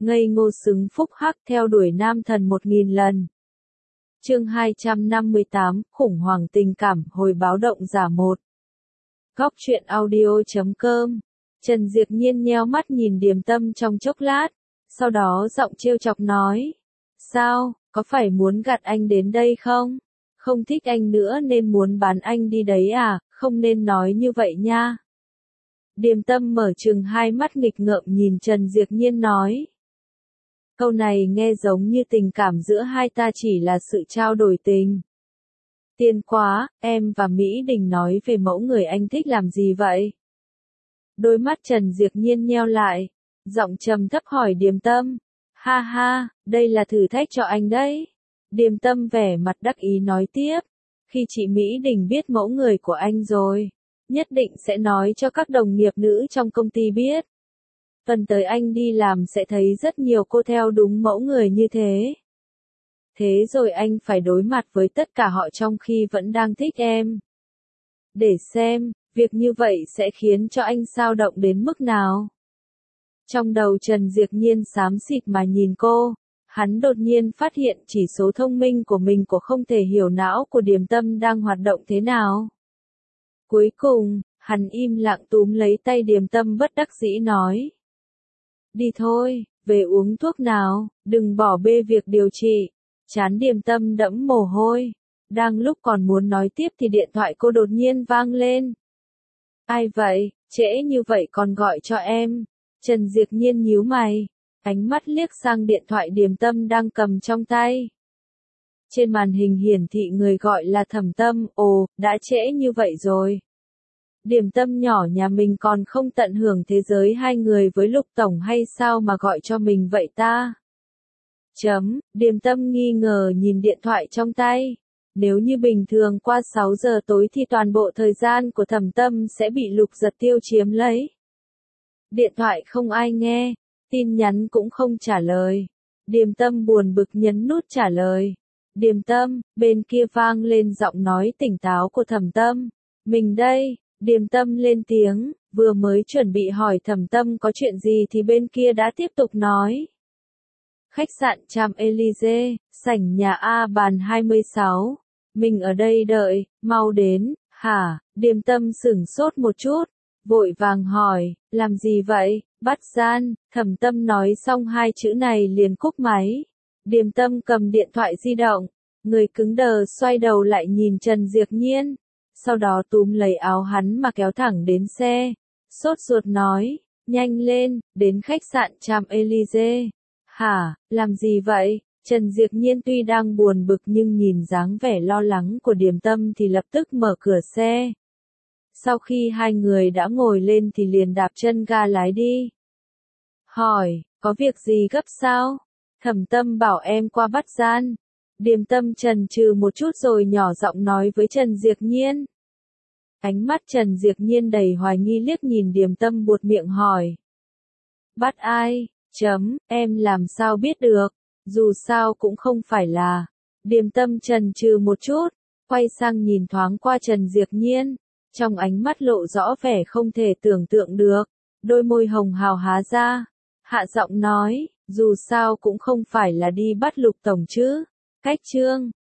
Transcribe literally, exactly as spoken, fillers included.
ngây ngô xứng phúc hắc theo đuổi nam thần một nghìn lần. Chương hai trăm năm mươi tám, khủng hoảng tình cảm, hồi báo động giả một. Góc truyện audio.com. Trần Diệp Nhiên nheo mắt nhìn Điềm Tâm trong chốc lát, sau đó giọng trêu chọc nói: "Sao, có phải muốn gạt anh đến đây không? Không thích anh nữa nên muốn bán anh đi đấy à, không nên nói như vậy nha." Điềm Tâm mở trừng hai mắt nghịch ngợm nhìn Trần Diệp Nhiên nói. Câu này nghe giống như tình cảm giữa hai ta chỉ là sự trao đổi tình. Tiên quá, em và Mỹ Đình nói về mẫu người anh thích làm gì vậy? Đôi mắt Trần Diệp Nhiên nheo lại, giọng trầm thấp hỏi Điềm Tâm. Ha ha, đây là thử thách cho anh đấy. Điềm Tâm vẻ mặt đắc ý nói tiếp. Khi chị Mỹ Đình biết mẫu người của anh rồi, nhất định sẽ nói cho các đồng nghiệp nữ trong công ty biết. Tuần tới anh đi làm sẽ thấy rất nhiều cô theo đúng mẫu người như thế. Thế rồi anh phải đối mặt với tất cả họ trong khi vẫn đang thích em. Để xem, việc như vậy sẽ khiến cho anh xao động đến mức nào. Trong đầu Trần Diệp Nhiên xám xịt mà nhìn cô, hắn đột nhiên phát hiện chỉ số thông minh của mình của không thể hiểu não của Điềm Tâm đang hoạt động thế nào. Cuối cùng, hắn im lặng túm lấy tay Điềm Tâm bất đắc dĩ nói. Đi thôi, về uống thuốc nào, đừng bỏ bê việc điều trị. Trán Điềm Tâm đẫm mồ hôi. Đang lúc còn muốn nói tiếp thì điện thoại cô đột nhiên vang lên. Ai vậy, trễ như vậy còn gọi cho em. Trần Diệp Nhiên nhíu mày, ánh mắt liếc sang điện thoại Điềm Tâm đang cầm trong tay. Trên màn hình hiển thị người gọi là Thẩm Tâm. Ồ, đã trễ như vậy rồi. Điềm Tâm nhỏ nhà mình còn không tận hưởng thế giới hai người với Lục Tổng hay sao mà gọi cho mình vậy ta? Chấm, Điềm Tâm nghi ngờ nhìn điện thoại trong tay. Nếu như bình thường qua sáu giờ tối thì toàn bộ thời gian của Thẩm Tâm sẽ bị Lục Giật Tiêu chiếm lấy. Điện thoại không ai nghe, tin nhắn cũng không trả lời. Điềm Tâm buồn bực nhấn nút trả lời. Điềm Tâm, bên kia vang lên giọng nói tỉnh táo của Thẩm Tâm. Mình đây. Điềm Tâm lên tiếng, vừa mới chuẩn bị hỏi Thẩm Tâm có chuyện gì thì bên kia đã tiếp tục nói. Khách sạn Champs-Élysées, sảnh nhà A bàn hai mươi sáu. Mình ở đây đợi, mau đến. Hả? Điềm Tâm sửng sốt một chút, vội vàng hỏi, làm gì vậy? Bắt gian. Thẩm Tâm nói xong hai chữ này liền cúp máy. Điềm Tâm cầm điện thoại di động, người cứng đờ xoay đầu lại nhìn Trần Diệp Nhiên. Sau đó túm lấy áo hắn mà kéo thẳng đến xe. Sốt ruột nói, nhanh lên, đến khách sạn Champs-Élysées. Hả, làm gì vậy? Trần Diệp Nhiên tuy đang buồn bực nhưng nhìn dáng vẻ lo lắng của Điềm Tâm thì lập tức mở cửa xe. Sau khi hai người đã ngồi lên thì liền đạp chân ga lái đi. Hỏi, có việc gì gấp sao? Thẩm Tâm bảo em qua bắt gian. Điềm Tâm chần chừ một chút rồi nhỏ giọng nói với Trần Diệp Nhiên. Ánh mắt Trần Diệp Nhiên đầy hoài nghi liếc nhìn Điềm Tâm buột miệng hỏi. Bắt ai? Chấm, em làm sao biết được? Dù sao cũng không phải là. Điềm Tâm chần chừ một chút, quay sang nhìn thoáng qua Trần Diệp Nhiên. Trong ánh mắt lộ rõ vẻ không thể tưởng tượng được. Đôi môi hồng hào há ra. Hạ giọng nói, dù sao cũng không phải là đi bắt Lục Tổng chứ. Cách chương.